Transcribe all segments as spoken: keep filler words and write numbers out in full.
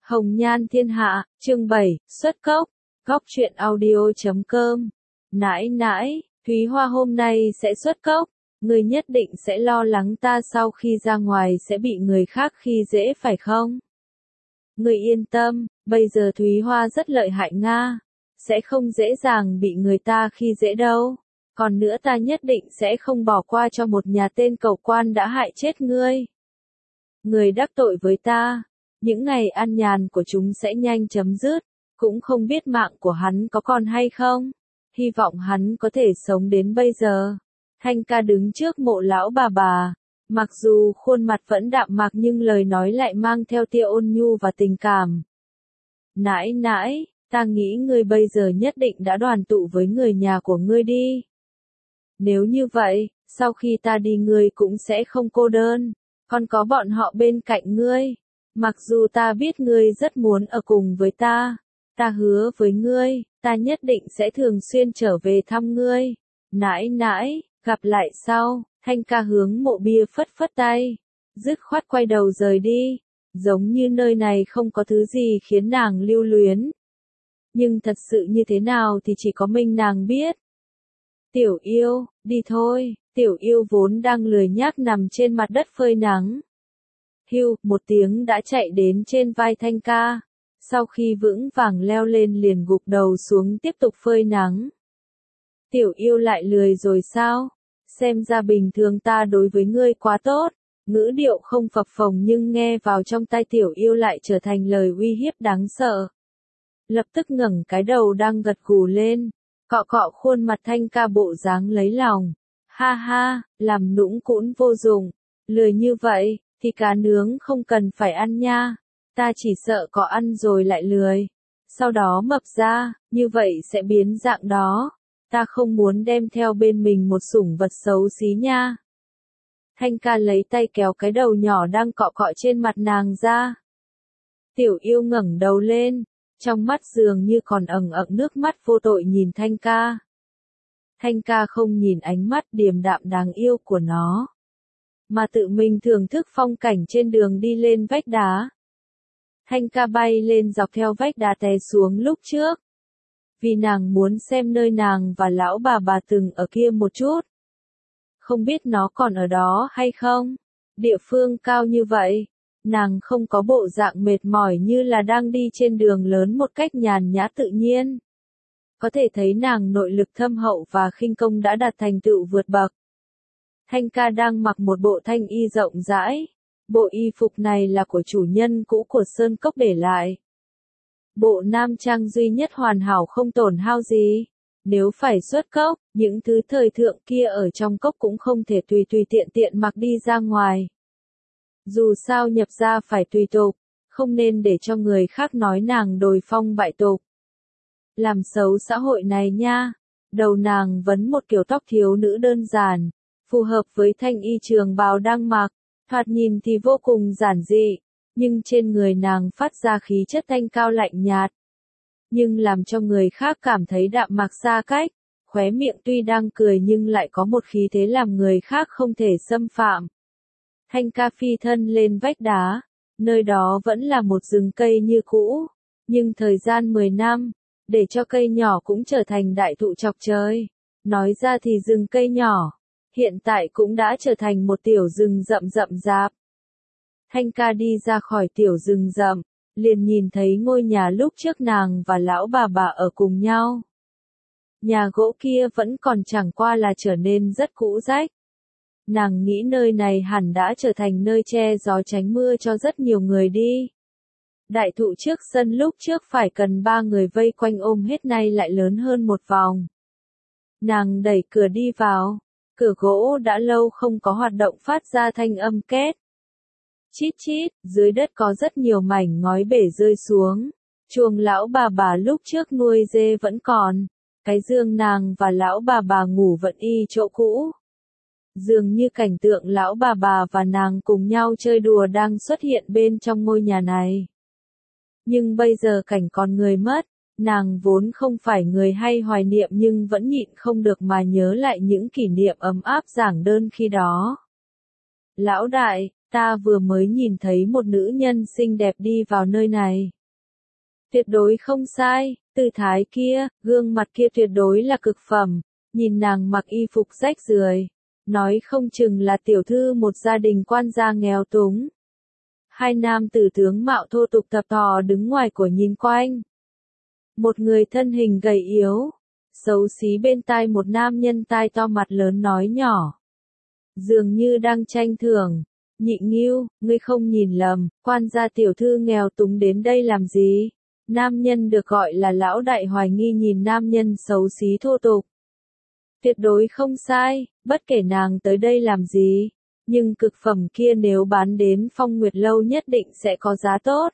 Hồng Nhan Thiên Hạ, chương bảy, xuất cốc, góc truyện audio chấm com. Nãi nãi, Thúy Hoa hôm nay sẽ xuất cốc, người nhất định sẽ lo lắng ta sau khi ra ngoài sẽ bị người khác khi dễ phải không? Người yên tâm, bây giờ Thúy Hoa rất lợi hại Nga, sẽ không dễ dàng bị người ta khi dễ đâu. Còn nữa ta nhất định sẽ không bỏ qua cho một nhà tên cẩu quan đã hại chết ngươi. Người đắc tội với ta, những ngày an nhàn của chúng sẽ nhanh chấm dứt, cũng không biết mạng của hắn có còn hay không. Hy vọng hắn có thể sống đến bây giờ. Thanh ca đứng trước mộ lão bà bà, mặc dù khuôn mặt vẫn đạm mạc nhưng lời nói lại mang theo tia ôn nhu và tình cảm. Nãi nãi, ta nghĩ ngươi bây giờ nhất định đã đoàn tụ với người nhà của ngươi đi. Nếu như vậy, sau khi ta đi ngươi cũng sẽ không cô đơn, còn có bọn họ bên cạnh ngươi. Mặc dù ta biết ngươi rất muốn ở cùng với ta, ta hứa với ngươi, ta nhất định sẽ thường xuyên trở về thăm ngươi. Nãi nãi, gặp lại sau. Thanh ca hướng mộ bia phất phất tay, dứt khoát quay đầu rời đi, giống như nơi này không có thứ gì khiến nàng lưu luyến. Nhưng thật sự như thế nào thì chỉ có mình nàng biết. Tiểu yêu, đi thôi. Tiểu yêu vốn đang lười nhác nằm trên mặt đất phơi nắng. Hưu, một tiếng đã chạy đến trên vai Thanh ca. Sau khi vững vàng leo lên liền gục đầu xuống tiếp tục phơi nắng. Tiểu yêu lại lười rồi sao? Xem ra bình thường ta đối với ngươi quá tốt. Ngữ điệu không phập phồng nhưng nghe vào trong tai tiểu yêu lại trở thành lời uy hiếp đáng sợ. Lập tức ngẩng cái đầu đang gật gù lên, cọ cọ khuôn mặt Thanh ca bộ dáng lấy lòng. Ha ha, làm nũng cũng vô dụng. Lười như vậy, thì cá nướng không cần phải ăn nha. Ta chỉ sợ có ăn rồi lại lười. Sau đó mập ra, như vậy sẽ biến dạng đó. Ta không muốn đem theo bên mình một sủng vật xấu xí nha. Thanh ca lấy tay kéo cái đầu nhỏ đang cọ cọ trên mặt nàng ra. Tiểu yêu ngẩng đầu lên, trong mắt dường như còn ẩn ẩn nước mắt vô tội nhìn Thanh ca. Thanh ca không nhìn ánh mắt điềm đạm đáng yêu của nó, mà tự mình thưởng thức phong cảnh trên đường đi lên vách đá. Thanh ca bay lên dọc theo vách đá té xuống lúc trước. Vì nàng muốn xem nơi nàng và lão bà bà từng ở kia một chút. Không biết nó còn ở đó hay không? Địa phương cao như vậy, nàng không có bộ dạng mệt mỏi như là đang đi trên đường lớn một cách nhàn nhã tự nhiên. Có thể thấy nàng nội lực thâm hậu và khinh công đã đạt thành tựu vượt bậc. Thanh ca đang mặc một bộ thanh y rộng rãi. Bộ y phục này là của chủ nhân cũ của Sơn Cốc để lại. Bộ nam trang duy nhất hoàn hảo không tổn hao gì. Nếu phải xuất cốc, những thứ thời thượng kia ở trong cốc cũng không thể tùy tùy tiện tiện mặc đi ra ngoài. Dù sao nhập gia phải tùy tục, không nên để cho người khác nói nàng đồi phong bại tục. Làm xấu xã hội này nha. Đầu nàng vấn một kiểu tóc thiếu nữ đơn giản, phù hợp với thanh y trường bào đang mặc, thoạt nhìn thì vô cùng giản dị. Nhưng trên người nàng phát ra khí chất thanh cao lạnh nhạt. Nhưng làm cho người khác cảm thấy đạm mạc xa cách, khóe miệng tuy đang cười nhưng lại có một khí thế làm người khác không thể xâm phạm. Thanh ca phi thân lên vách đá, nơi đó vẫn là một rừng cây như cũ, nhưng thời gian mười năm, để cho cây nhỏ cũng trở thành đại thụ chọc trời. Nói ra thì rừng cây nhỏ, hiện tại cũng đã trở thành một tiểu rừng rậm rậm rạp. Thanh ca đi ra khỏi tiểu rừng rậm, liền nhìn thấy ngôi nhà lúc trước nàng và lão bà bà ở cùng nhau. Nhà gỗ kia vẫn còn chẳng qua là trở nên rất cũ rách. Nàng nghĩ nơi này hẳn đã trở thành nơi che gió tránh mưa cho rất nhiều người đi. Đại thụ trước sân lúc trước phải cần ba người vây quanh ôm hết nay lại lớn hơn một vòng. Nàng đẩy cửa đi vào, cửa gỗ đã lâu không có hoạt động phát ra thanh âm két. Chít chít, dưới đất có rất nhiều mảnh ngói bể rơi xuống. Chuồng lão bà bà lúc trước nuôi dê vẫn còn. Cái giường nàng và lão bà bà ngủ vẫn y chỗ cũ. Dường như cảnh tượng lão bà bà và nàng cùng nhau chơi đùa đang xuất hiện bên trong ngôi nhà này. Nhưng bây giờ cảnh con người mất, nàng vốn không phải người hay hoài niệm nhưng vẫn nhịn không được mà nhớ lại những kỷ niệm ấm áp giản đơn khi đó. Lão đại, Ta vừa mới nhìn thấy một nữ nhân xinh đẹp đi vào nơi này. Tuyệt đối không sai, tư thái kia, gương mặt kia tuyệt đối là cực phẩm, nhìn nàng mặc y phục rách rưởi, nói không chừng là tiểu thư một gia đình quan gia nghèo túng. Hai nam tử tướng mạo thô tục tập thò đứng ngoài của nhìn quanh. Một người thân hình gầy yếu, xấu xí bên tai một nam nhân tai to mặt lớn nói nhỏ. Dường như đang tranh thưởng, Nhị Ngưu, ngươi không nhìn lầm, quan gia tiểu thư nghèo túng đến đây làm gì? Nam nhân được gọi là lão đại hoài nghi nhìn nam nhân xấu xí thô tục. Tuyệt đối không sai, bất kể nàng tới đây làm gì, nhưng cực phẩm kia nếu bán đến Phong Nguyệt Lâu nhất định sẽ có giá tốt.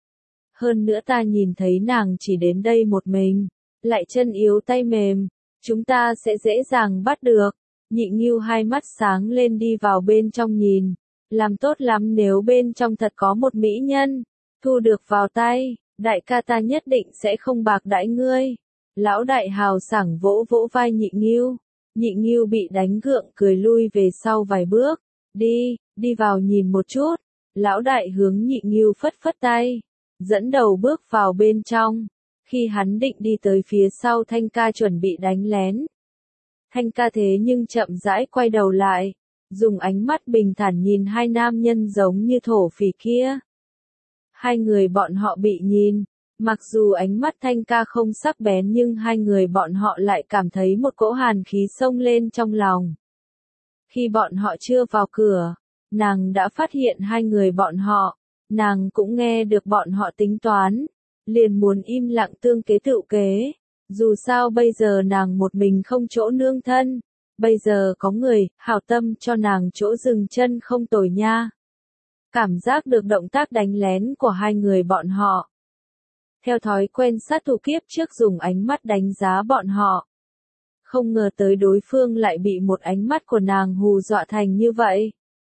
Hơn nữa ta nhìn thấy nàng chỉ đến đây một mình, lại chân yếu tay mềm, chúng ta sẽ dễ dàng bắt được. Nhị Ngưu hai mắt sáng lên đi vào bên trong nhìn, làm tốt lắm nếu bên trong thật có một mỹ nhân, thu được vào tay, đại ca ta nhất định sẽ không bạc đãi ngươi. Lão đại hào sảng vỗ vỗ vai Nhị Ngưu, Nhị Ngưu bị đánh gượng cười lui về sau vài bước, đi, đi vào nhìn một chút. Lão đại hướng Nhị Ngưu phất phất tay, dẫn đầu bước vào bên trong. Khi hắn định đi tới phía sau Thanh ca chuẩn bị đánh lén. Thanh ca thế nhưng chậm rãi quay đầu lại, dùng ánh mắt bình thản nhìn hai nam nhân giống như thổ phỉ kia. Hai người bọn họ bị nhìn, mặc dù ánh mắt Thanh ca không sắc bén nhưng hai người bọn họ lại cảm thấy một cỗ hàn khí xông lên trong lòng. Khi bọn họ chưa vào cửa, nàng đã phát hiện hai người bọn họ, nàng cũng nghe được bọn họ tính toán, liền muốn im lặng tương kế tựu kế. Dù sao bây giờ nàng một mình không chỗ nương thân, bây giờ có người, hảo tâm cho nàng chỗ dừng chân không tồi nha. Cảm giác được động tác đánh lén của hai người bọn họ. Theo thói quen sát thủ kiếp trước dùng ánh mắt đánh giá bọn họ. Không ngờ tới đối phương lại bị một ánh mắt của nàng hù dọa thành như vậy.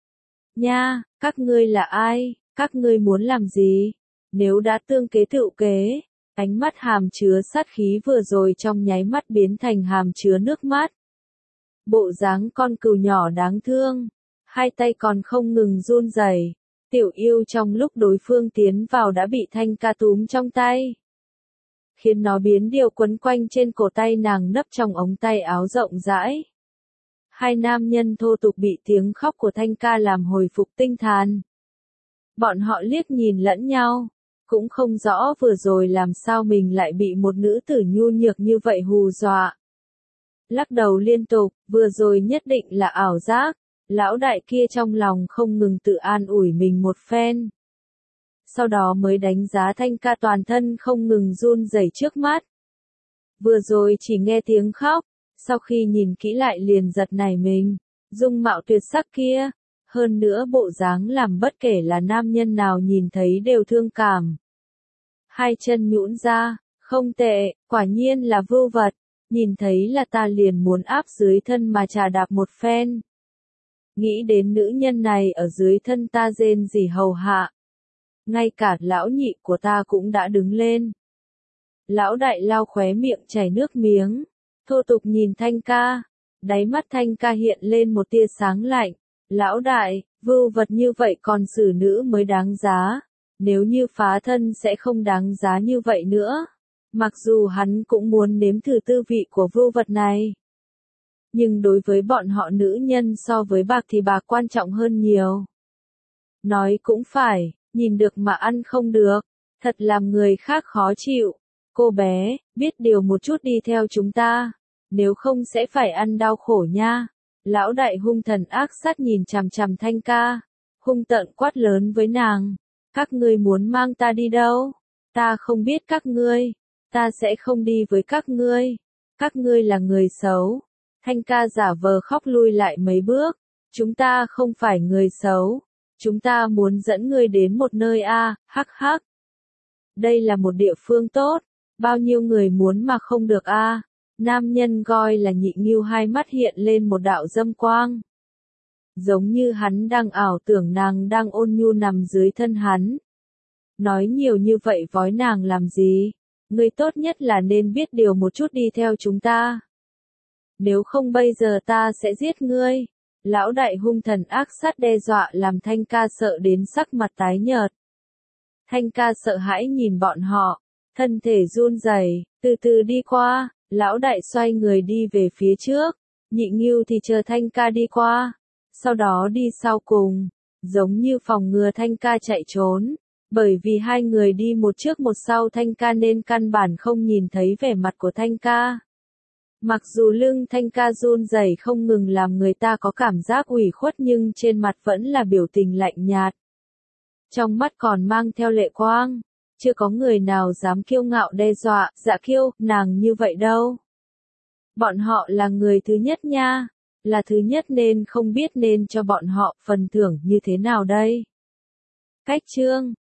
Nha, các ngươi là ai, các ngươi muốn làm gì? Nếu đã tương kế tựu kế. Ánh mắt hàm chứa sát khí vừa rồi trong nháy mắt biến thành hàm chứa nước mắt. Bộ dáng con cừu nhỏ đáng thương, hai tay còn không ngừng run rẩy. Tiểu yêu trong lúc đối phương tiến vào đã bị Thanh ca túm trong tay, khiến nó biến điều quấn quanh trên cổ tay nàng nấp trong ống tay áo rộng rãi. Hai nam nhân thô tục bị tiếng khóc của Thanh ca làm hồi phục tinh thần. Bọn họ liếc nhìn lẫn nhau. Cũng không rõ vừa rồi làm sao mình lại bị một nữ tử nhu nhược như vậy hù dọa. Lắc đầu liên tục, vừa rồi nhất định là ảo giác, lão đại kia trong lòng không ngừng tự an ủi mình một phen. Sau đó mới đánh giá Thanh ca toàn thân không ngừng run rẩy trước mắt. Vừa rồi chỉ nghe tiếng khóc, sau khi nhìn kỹ lại liền giật nảy mình, dung mạo tuyệt sắc kia, hơn nữa bộ dáng làm bất kể là nam nhân nào nhìn thấy đều thương cảm. Hai chân nhũn ra, không tệ, quả nhiên là vưu vật, nhìn thấy là ta liền muốn áp dưới thân mà trà đạp một phen. Nghĩ đến nữ nhân này ở dưới thân ta rên rỉ hầu hạ. Ngay cả lão nhị của ta cũng đã đứng lên. Lão đại lau khóe miệng chảy nước miếng, thô tục nhìn Thanh ca, đáy mắt Thanh ca hiện lên một tia sáng lạnh. Lão đại, vưu vật như vậy còn xử nữ mới đáng giá. Nếu như phá thân sẽ không đáng giá như vậy nữa. Mặc dù hắn cũng muốn nếm thử tư vị của vưu vật này. Nhưng đối với bọn họ nữ nhân so với bạc thì bạc quan trọng hơn nhiều. Nói cũng phải, nhìn được mà ăn không được, thật làm người khác khó chịu. Cô bé, biết điều một chút đi theo chúng ta, nếu không sẽ phải ăn đau khổ nha. Lão đại hung thần ác sát nhìn chằm chằm Thanh ca, hung tợn quát lớn với nàng. Các ngươi muốn mang ta đi đâu? Ta không biết các ngươi, ta sẽ không đi với các ngươi. Các ngươi là người xấu. Thanh ca giả vờ khóc lui lại mấy bước. Chúng ta không phải người xấu. Chúng ta muốn dẫn ngươi đến một nơi a, hắc hắc. Đây là một địa phương tốt, bao nhiêu người muốn mà không được a. Nam nhân gọi là Nhị Ngưu hai mắt hiện lên một đạo dâm quang. Giống như hắn đang ảo tưởng nàng đang ôn nhu nằm dưới thân hắn. Nói nhiều như vậy vói nàng làm gì? Ngươi tốt nhất là nên biết điều một chút đi theo chúng ta. Nếu không bây giờ ta sẽ giết ngươi. Lão đại hung thần ác sát đe dọa làm Thanh ca sợ đến sắc mặt tái nhợt. Thanh ca sợ hãi nhìn bọn họ, thân thể run rẩy, từ từ đi qua, lão đại xoay người đi về phía trước, Nhị Ngưu thì chờ Thanh ca đi qua, sau đó đi sau cùng, giống như phòng ngừa Thanh ca chạy trốn, bởi vì hai người đi một trước một sau Thanh ca nên căn bản không nhìn thấy vẻ mặt của Thanh ca. Mặc dù lưng Thanh ca run rẩy không ngừng làm người ta có cảm giác ủy khuất nhưng trên mặt vẫn là biểu tình lạnh nhạt. Trong mắt còn mang theo lệ quang, chưa có người nào dám kiêu ngạo đe dọa, dạ kiêu, nàng như vậy đâu. Bọn họ là người thứ nhất nha, là thứ nhất nên không biết nên cho bọn họ phần thưởng như thế nào đây. Cách chương